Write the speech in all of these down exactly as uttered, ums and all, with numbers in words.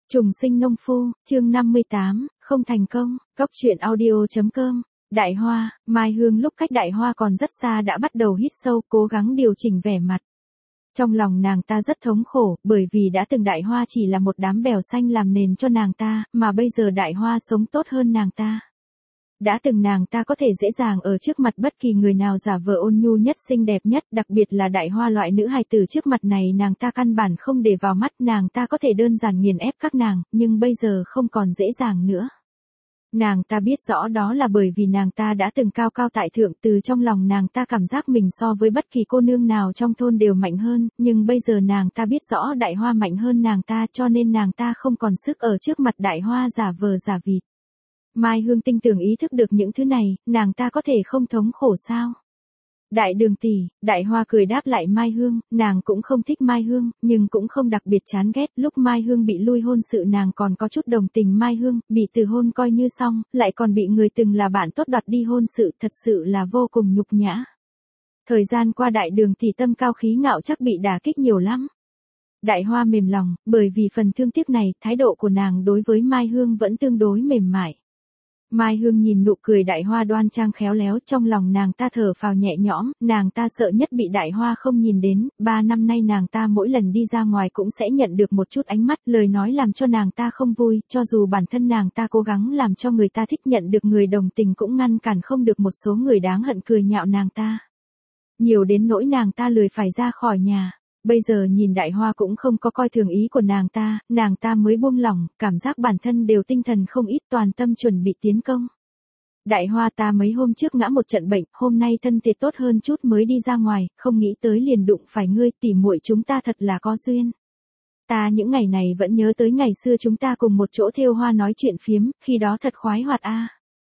Trùng sinh nông phu, chương năm mươi tám, không thành công, Cóc truyện audio.com. Đại Hoa, Mai Hương lúc cách Đại Hoa còn rất xa đã bắt đầu hít sâu, cố gắng điều chỉnh vẻ mặt. Trong lòng nàng ta rất thống khổ, bởi vì đã từng Đại Hoa chỉ là một đám bèo xanh làm nền cho nàng ta, mà bây giờ Đại Hoa sống tốt hơn nàng ta. Đã từng nàng ta có thể dễ dàng ở trước mặt bất kỳ người nào giả vờ ôn nhu nhất xinh đẹp nhất, đặc biệt là Đại Hoa loại nữ hài tử trước mặt này nàng ta căn bản không để vào mắt, nàng ta có thể đơn giản nghiền ép các nàng, nhưng bây giờ không còn dễ dàng nữa. Nàng ta biết rõ đó là bởi vì nàng ta đã từng cao cao tại thượng, từ trong lòng nàng ta cảm giác mình so với bất kỳ cô nương nào trong thôn đều mạnh hơn, nhưng bây giờ nàng ta biết rõ Đại Hoa mạnh hơn nàng ta, cho nên nàng ta không còn sức ở trước mặt Đại Hoa giả vờ giả vịt. Mai Hương tinh tường ý thức được những thứ này, nàng ta có thể không thống khổ sao? Đại Đường tỷ, Đại Hoa cười đáp lại Mai Hương, nàng cũng không thích Mai Hương, nhưng cũng không đặc biệt chán ghét. Lúc Mai Hương bị lui hôn sự nàng còn có chút đồng tình Mai Hương, bị từ hôn coi như xong, lại còn bị người từng là bạn tốt đoạt đi hôn sự, thật sự là vô cùng nhục nhã. Thời gian qua Đại Đường tỷ tâm cao khí ngạo chắc bị đả kích nhiều lắm. Đại Hoa mềm lòng, bởi vì phần thương tiếc này, thái độ của nàng đối với Mai Hương vẫn tương đối mềm mại. Mai Hương nhìn nụ cười Đại Hoa đoan trang khéo léo, trong lòng nàng ta thở phào nhẹ nhõm, nàng ta sợ nhất bị Đại Hoa không nhìn đến, ba năm nay nàng ta mỗi lần đi ra ngoài cũng sẽ nhận được một chút ánh mắt, lời nói làm cho nàng ta không vui, cho dù bản thân nàng ta cố gắng làm cho người ta thích, nhận được người đồng tình cũng ngăn cản không được một số người đáng hận cười nhạo nàng ta. Nhiều đến nỗi nàng ta lười phải ra khỏi nhà. Bây giờ nhìn Đại Hoa cũng không có coi thường ý của nàng ta, nàng ta mới buông lỏng, cảm giác bản thân đều tinh thần không ít, toàn tâm chuẩn bị tiến công. Đại Hoa, ta mấy hôm trước ngã một trận bệnh, hôm nay thân thể tốt hơn chút mới đi ra ngoài, không nghĩ tới liền đụng phải ngươi, tỉ muội chúng ta thật là có duyên. Ta những ngày này vẫn nhớ tới ngày xưa chúng ta cùng một chỗ thêu hoa nói chuyện phiếm, khi đó thật khoái hoạt a.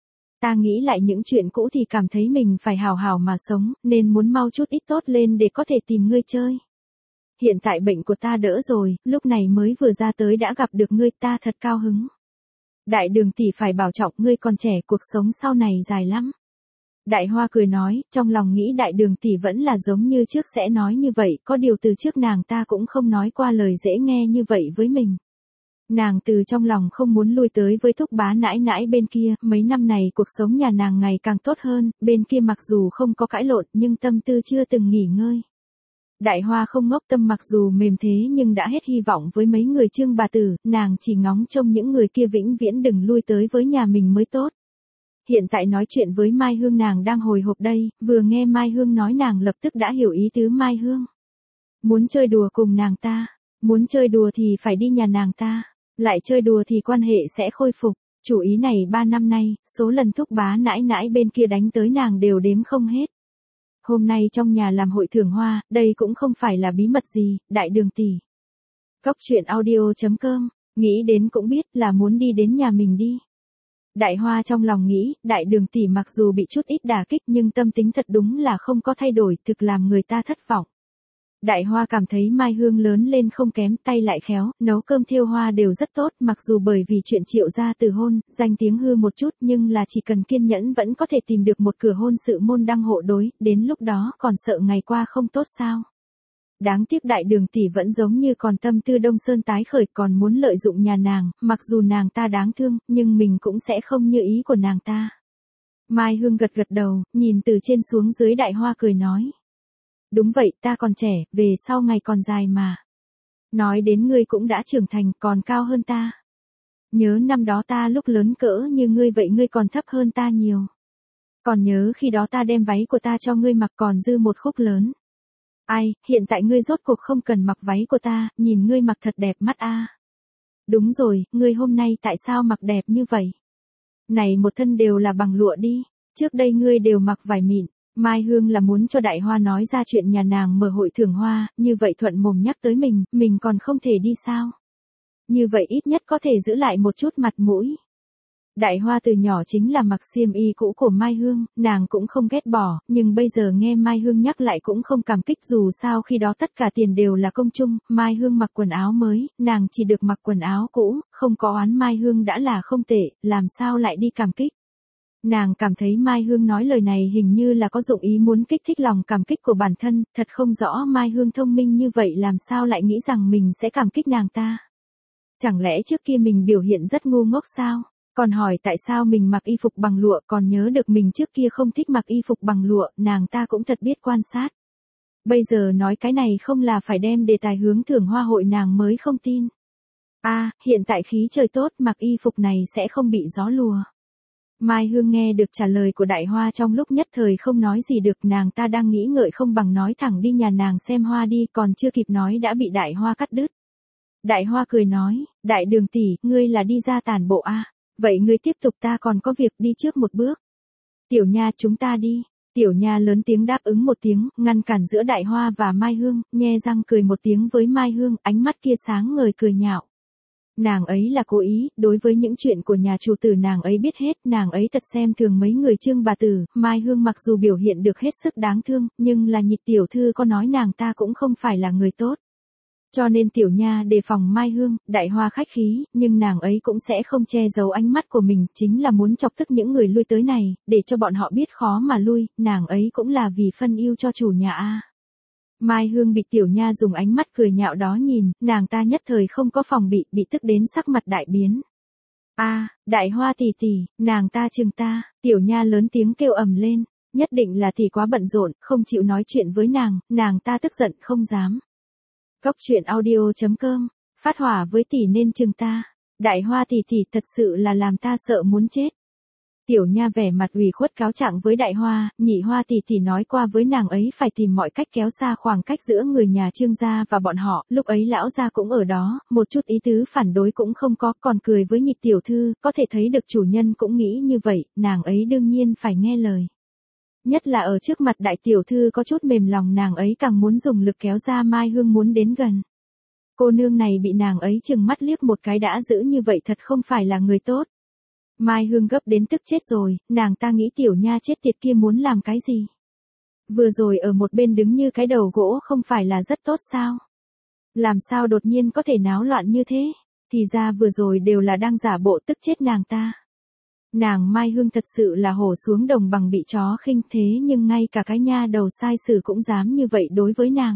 Ta nghĩ lại những chuyện cũ thì cảm thấy mình phải hào hào mà sống, nên muốn mau chút ít tốt lên để có thể tìm ngươi chơi. Hiện tại bệnh của ta đỡ rồi, lúc này mới vừa ra tới đã gặp được ngươi, ta thật cao hứng. Đại Đường tỷ phải bảo trọng, ngươi còn trẻ, cuộc sống sau này dài lắm. Đại Hoa cười nói, trong lòng nghĩ Đại Đường tỷ vẫn là giống như trước sẽ nói như vậy, có điều từ trước nàng ta cũng không nói qua lời dễ nghe như vậy với mình. Nàng từ trong lòng không muốn lui tới với thúc bá nãi nãi bên kia, mấy năm này cuộc sống nhà nàng ngày càng tốt hơn, bên kia mặc dù không có cãi lộn nhưng tâm tư chưa từng nghỉ ngơi. Đại Hoa không ngốc, tâm mặc dù mềm thế nhưng đã hết hy vọng với mấy người Trương bà tử, nàng chỉ ngóng trông những người kia vĩnh viễn đừng lui tới với nhà mình mới tốt. Hiện tại nói chuyện với Mai Hương nàng đang hồi hộp đây, vừa nghe Mai Hương nói nàng lập tức đã hiểu ý tứ Mai Hương. Muốn chơi đùa cùng nàng ta, muốn chơi đùa thì phải đi nhà nàng ta, lại chơi đùa thì quan hệ sẽ khôi phục. Chủ ý này ba năm nay, số lần thúc bá nãi nãi bên kia đánh tới nàng đều đếm không hết. Hôm nay trong nhà làm hội thưởng hoa, đây cũng không phải là bí mật gì, Đại Đường tỷ. Cóc truyện audio.com, nghĩ đến cũng biết là muốn đi đến nhà mình đi. Đại Hoa trong lòng nghĩ, Đại Đường tỷ mặc dù bị chút ít đả kích nhưng tâm tính thật đúng là không có thay đổi, thực làm người ta thất vọng. Đại Hoa cảm thấy Mai Hương lớn lên không kém, tay lại khéo, nấu cơm thêu hoa đều rất tốt, mặc dù bởi vì chuyện Triệu gia từ hôn, danh tiếng hư một chút nhưng là chỉ cần kiên nhẫn vẫn có thể tìm được một cửa hôn sự môn đăng hộ đối, đến lúc đó còn sợ ngày qua không tốt sao. Đáng tiếc Đại Đường tỷ vẫn giống như còn tâm tư Đông Sơn tái khởi, còn muốn lợi dụng nhà nàng, mặc dù nàng ta đáng thương, nhưng mình cũng sẽ không như ý của nàng ta. Mai Hương gật gật đầu, nhìn từ trên xuống dưới Đại Hoa cười nói. Đúng vậy, ta còn trẻ, về sau ngày còn dài mà. Nói đến ngươi cũng đã trưởng thành, còn cao hơn ta. Nhớ năm đó ta lúc lớn cỡ như ngươi vậy ngươi còn thấp hơn ta nhiều. Còn nhớ khi đó ta đem váy của ta cho ngươi mặc còn dư một khúc lớn. Ai, hiện tại ngươi rốt cuộc không cần mặc váy của ta, nhìn ngươi mặc thật đẹp mắt a. Đúng rồi, ngươi hôm nay tại sao mặc đẹp như vậy? Này một thân đều là bằng lụa đi, trước đây ngươi đều mặc vải mịn. Mai Hương là muốn cho Đại Hoa nói ra chuyện nhà nàng mở hội thưởng hoa, như vậy thuận mồm nhắc tới mình, mình còn không thể đi sao? Như vậy ít nhất có thể giữ lại một chút mặt mũi. Đại Hoa từ nhỏ chính là mặc xiêm y cũ của Mai Hương, nàng cũng không ghét bỏ, nhưng bây giờ nghe Mai Hương nhắc lại cũng không cảm kích, dù sao khi đó tất cả tiền đều là công chung, Mai Hương mặc quần áo mới, nàng chỉ được mặc quần áo cũ, không có oán Mai Hương đã là không tệ, làm sao lại đi cảm kích. Nàng cảm thấy Mai Hương nói lời này hình như là có dụng ý muốn kích thích lòng cảm kích của bản thân, thật không rõ Mai Hương thông minh như vậy làm sao lại nghĩ rằng mình sẽ cảm kích nàng ta. Chẳng lẽ trước kia mình biểu hiện rất ngu ngốc sao? Còn hỏi tại sao mình mặc y phục bằng lụa, còn nhớ được mình trước kia không thích mặc y phục bằng lụa, nàng ta cũng thật biết quan sát. Bây giờ nói cái này không là phải đem đề tài hướng thưởng hoa hội nàng mới không tin. A, à, hiện tại khí trời tốt, mặc y phục này sẽ không bị gió lùa. Mai Hương nghe được trả lời của Đại Hoa trong lúc nhất thời không nói gì được, nàng ta đang nghĩ ngợi không bằng nói thẳng đi nhà nàng xem hoa đi, còn chưa kịp nói đã bị Đại Hoa cắt đứt. Đại Hoa cười nói, Đại Đường tỷ, ngươi là đi ra tản bộ a? À? Vậy ngươi tiếp tục, ta còn có việc đi trước một bước. Tiểu Nha, chúng ta đi. Tiểu Nha lớn tiếng đáp ứng một tiếng, ngăn cản giữa Đại Hoa và Mai Hương, nhe răng cười một tiếng với Mai Hương, ánh mắt kia sáng ngời cười nhạo. Nàng ấy là cố ý, đối với những chuyện của nhà chủ tử nàng ấy biết hết, nàng ấy thật xem thường mấy người Trương bà tử. Mai Hương mặc dù biểu hiện được hết sức đáng thương, nhưng là Nhị tiểu thư có nói nàng ta cũng không phải là người tốt. Cho nên Tiểu Nha đề phòng Mai Hương. Đại Hoa khách khí, nhưng nàng ấy cũng sẽ không che giấu ánh mắt của mình, chính là muốn chọc tức những người lui tới này, để cho bọn họ biết khó mà lui, nàng ấy cũng là vì phân ưu cho chủ nhà a. Mai Hương bị Tiểu Nha dùng ánh mắt cười nhạo đó nhìn, nàng ta nhất thời không có phòng bị, bị tức đến sắc mặt đại biến. A, à, Đại Hoa tỷ tỷ, nàng ta chừng ta. Tiểu Nha lớn tiếng kêu ầm lên, nhất định là tỷ quá bận rộn, không chịu nói chuyện với nàng, nàng ta tức giận không dám. Cốc truyện audio chấm com, phát hỏa với tỷ nên chừng ta. Đại Hoa tỷ tỷ thật sự là làm ta sợ muốn chết. Tiểu Nha vẻ mặt ủy khuất cáo trạng với Đại Hoa, Nhị Hoa tỷ tỷ nói qua với nàng ấy phải tìm mọi cách kéo xa khoảng cách giữa người nhà Trương gia và bọn họ, lúc ấy lão gia cũng ở đó, một chút ý tứ phản đối cũng không có, còn cười với Nhị tiểu thư, có thể thấy được chủ nhân cũng nghĩ như vậy, nàng ấy đương nhiên phải nghe lời. Nhất là ở trước mặt đại tiểu thư có chút mềm lòng, nàng ấy càng muốn dùng lực kéo ra Mai Hương muốn đến gần. Cô nương này bị nàng ấy chừng mắt liếc một cái đã giữ như vậy thật không phải là người tốt. Mai Hương gấp đến tức chết rồi, nàng ta nghĩ Tiểu Nha chết tiệt kia muốn làm cái gì. Vừa rồi ở một bên đứng như cái đầu gỗ không phải là rất tốt sao? Làm sao đột nhiên có thể náo loạn như thế? Thì ra vừa rồi đều là đang giả bộ, tức chết nàng ta. Nàng Mai Hương thật sự là hổ xuống đồng bằng bị chó khinh, thế nhưng ngay cả cái nha đầu sai sử cũng dám như vậy đối với nàng.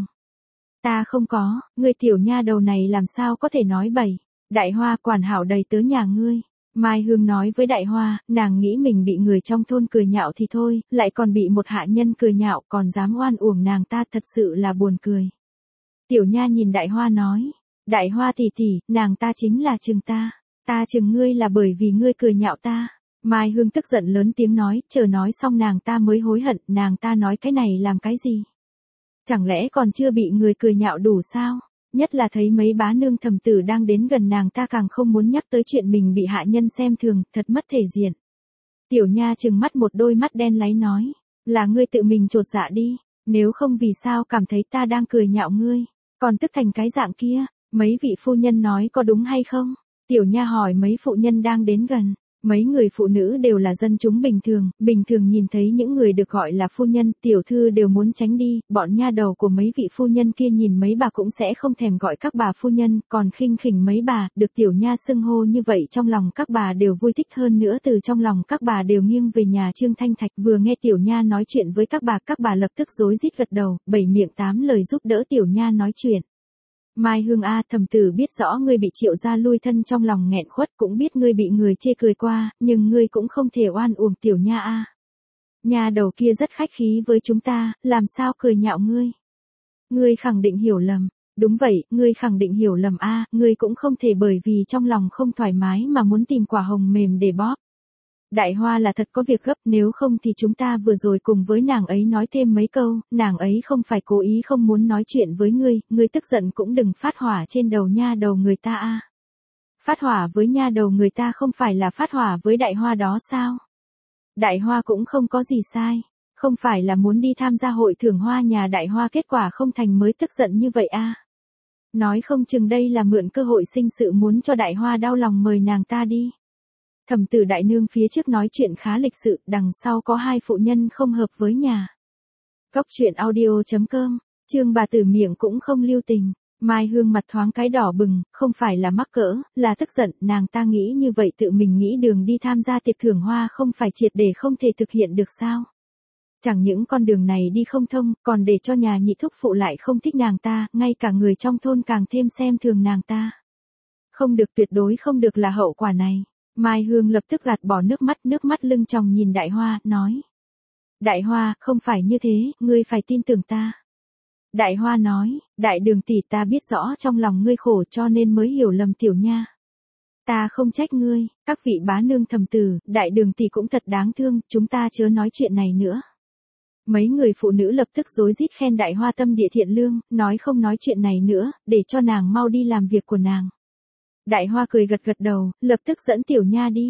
Ta không có, ngươi Tiểu Nha đầu này làm sao có thể nói bậy. Đại Hoa quản hảo đầy tớ nhà ngươi. Mai Hương nói với Đại Hoa, nàng nghĩ mình bị người trong thôn cười nhạo thì thôi, lại còn bị một hạ nhân cười nhạo, còn dám oan uổng nàng ta, thật sự là buồn cười. Tiểu Nha nhìn Đại Hoa nói, Đại Hoa tỷ tỷ, nàng ta chính là chừng ta, ta chừng ngươi là bởi vì ngươi cười nhạo ta. Mai Hương tức giận lớn tiếng nói, chờ nói xong nàng ta mới hối hận, nàng ta nói cái này làm cái gì? Chẳng lẽ còn chưa bị người cười nhạo đủ sao? Nhất là thấy mấy bá nương thầm tử đang đến gần nàng ta càng không muốn nhắc tới chuyện mình bị hạ nhân xem thường, thật mất thể diện. Tiểu Nha trừng mắt một đôi mắt đen láy nói, là ngươi tự mình chột dạ đi, nếu không vì sao cảm thấy ta đang cười nhạo ngươi, còn tức thành cái dạng kia, mấy vị phu nhân nói có đúng hay không? Tiểu Nha hỏi mấy phụ nhân đang đến gần. Mấy người phụ nữ đều là dân chúng bình thường, bình thường nhìn thấy những người được gọi là phu nhân, tiểu thư đều muốn tránh đi, bọn nha đầu của mấy vị phu nhân kia nhìn mấy bà cũng sẽ không thèm gọi các bà phu nhân, còn khinh khỉnh mấy bà, được Tiểu Nha xưng hô như vậy trong lòng các bà đều vui thích, hơn nữa từ trong lòng các bà đều nghiêng về nhà Trương Thanh Thạch. Vừa nghe Tiểu Nha nói chuyện với các bà, các bà lập tức rối rít gật đầu, bảy miệng tám lời giúp đỡ Tiểu Nha nói chuyện. Mai Hương a, thầm tử biết rõ ngươi bị Triệu gia lui thân trong lòng nghẹn khuất, cũng biết ngươi bị người chê cười qua, nhưng ngươi cũng không thể oan uổng Tiểu Nha a. Nha đầu kia rất khách khí với chúng ta, làm sao cười nhạo ngươi? Ngươi khẳng định hiểu lầm. Đúng vậy, ngươi khẳng định hiểu lầm a, ngươi cũng không thể bởi vì trong lòng không thoải mái mà muốn tìm quả hồng mềm để bóp. Đại Hoa là thật có việc gấp, nếu không thì chúng ta vừa rồi cùng với nàng ấy nói thêm mấy câu, nàng ấy không phải cố ý không muốn nói chuyện với ngươi, ngươi tức giận cũng đừng phát hỏa trên đầu nha đầu người ta a. Phát hỏa với nha đầu người ta không phải là phát hỏa với Đại Hoa đó sao? Đại Hoa cũng không có gì sai, không phải là muốn đi tham gia hội thưởng hoa nhà Đại Hoa kết quả không thành mới tức giận như vậy a. Nói không chừng đây là mượn cơ hội sinh sự muốn cho Đại Hoa đau lòng mời nàng ta đi. Thẩm tử đại nương phía trước nói chuyện khá lịch sự, đằng sau có hai phụ nhân không hợp với nhà. Cốc truyện audio chấm com, Trương bà tử miệng cũng không lưu tình. Mai Hương mặt thoáng cái đỏ bừng, không phải là mắc cỡ, là tức giận, nàng ta nghĩ như vậy tự mình nghĩ đường đi tham gia tiệc thưởng hoa không phải triệt để không thể thực hiện được sao? Chẳng những con đường này đi không thông, còn để cho nhà nhị thúc phụ lại không thích nàng ta, ngay cả người trong thôn càng thêm xem thường nàng ta. Không được, tuyệt đối không được là hậu quả này. Mai Hương lập tức gạt bỏ nước mắt, nước mắt lưng tròng nhìn Đại Hoa, nói. Đại Hoa, không phải như thế, ngươi phải tin tưởng ta. Đại Hoa nói, Đại Đường tỷ, ta biết rõ trong lòng ngươi khổ cho nên mới hiểu lầm Tiểu Nha. Ta không trách ngươi, các vị bá nương thầm từ, Đại Đường tỷ cũng thật đáng thương, chúng ta chớ nói chuyện này nữa. Mấy người phụ nữ lập tức rối rít khen Đại Hoa tâm địa thiện lương, nói không nói chuyện này nữa, để cho nàng mau đi làm việc của nàng. Đại Hoa cười gật gật đầu, lập tức dẫn Tiểu Nha đi.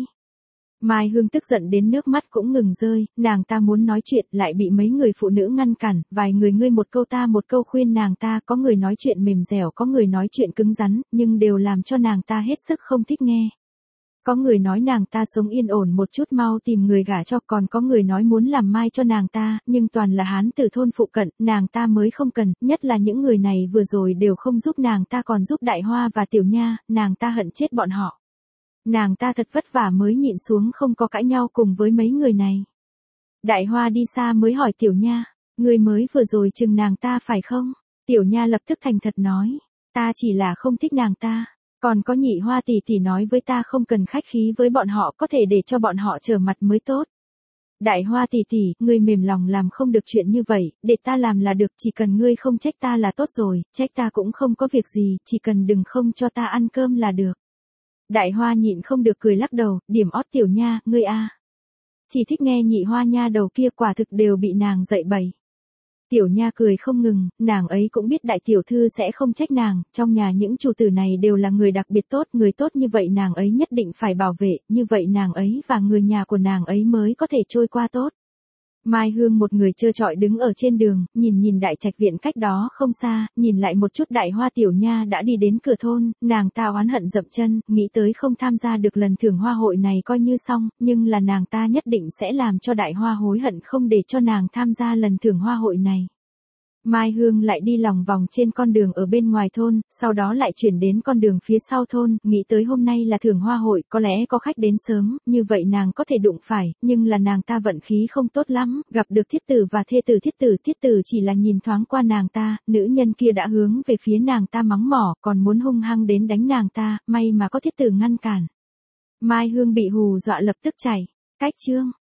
Mai Hương tức giận đến nước mắt cũng ngừng rơi, nàng ta muốn nói chuyện lại bị mấy người phụ nữ ngăn cản, vài người ngươi một câu ta một câu khuyên nàng ta, có người nói chuyện mềm dẻo, có người nói chuyện cứng rắn, nhưng đều làm cho nàng ta hết sức không thích nghe. Có người nói nàng ta sống yên ổn một chút mau tìm người gả cho, còn có người nói muốn làm mai cho nàng ta, nhưng toàn là hán tử thôn phụ cận, nàng ta mới không cần, nhất là những người này vừa rồi đều không giúp nàng ta còn giúp Đại Hoa và Tiểu Nha, nàng ta hận chết bọn họ. Nàng ta thật vất vả mới nhịn xuống không có cãi nhau cùng với mấy người này. Đại Hoa đi xa mới hỏi Tiểu Nha, người mới vừa rồi chừng nàng ta phải không? Tiểu Nha lập tức thành thật nói, ta chỉ là không thích nàng ta. Còn có Nhị Hoa tỷ tỷ nói với ta không cần khách khí với bọn họ, có thể để cho bọn họ trở mặt mới tốt. Đại Hoa tỷ tỷ, ngươi mềm lòng làm không được chuyện như vậy, để ta làm là được, chỉ cần ngươi không trách ta là tốt rồi, trách ta cũng không có việc gì, chỉ cần đừng không cho ta ăn cơm là được. Đại Hoa nhịn không được cười lắc đầu, điểm ót Tiểu Nha, ngươi a, chỉ thích nghe Nhị Hoa nha đầu kia, quả thực đều bị nàng dạy bày. Tiểu Nha cười không ngừng, nàng ấy cũng biết đại tiểu thư sẽ không trách nàng, trong nhà những chủ tử này đều là người đặc biệt tốt, người tốt như vậy nàng ấy nhất định phải bảo vệ, như vậy nàng ấy và người nhà của nàng ấy mới có thể trôi qua tốt. Mai Hương một người trơ trọi đứng ở trên đường, nhìn nhìn đại trạch viện cách đó không xa, nhìn lại một chút Đại Hoa. Tiểu Nha đã đi đến cửa thôn, nàng ta oán hận dậm chân, nghĩ tới không tham gia được lần thưởng hoa hội này coi như xong, nhưng là nàng ta nhất định sẽ làm cho Đại Hoa hối hận không để cho nàng tham gia lần thưởng hoa hội này. Mai Hương lại đi lòng vòng trên con đường ở bên ngoài thôn, sau đó lại chuyển đến con đường phía sau thôn, nghĩ tới hôm nay là thưởng hoa hội, có lẽ có khách đến sớm, như vậy nàng có thể đụng phải, nhưng là nàng ta vận khí không tốt lắm, gặp được thiết tử và thê tử. Thiết tử thiết tử chỉ là nhìn thoáng qua nàng ta, nữ nhân kia đã hướng về phía nàng ta mắng mỏ, còn muốn hung hăng đến đánh nàng ta, may mà có thiết tử ngăn cản. Mai Hương bị hù dọa lập tức chạy. Cách chương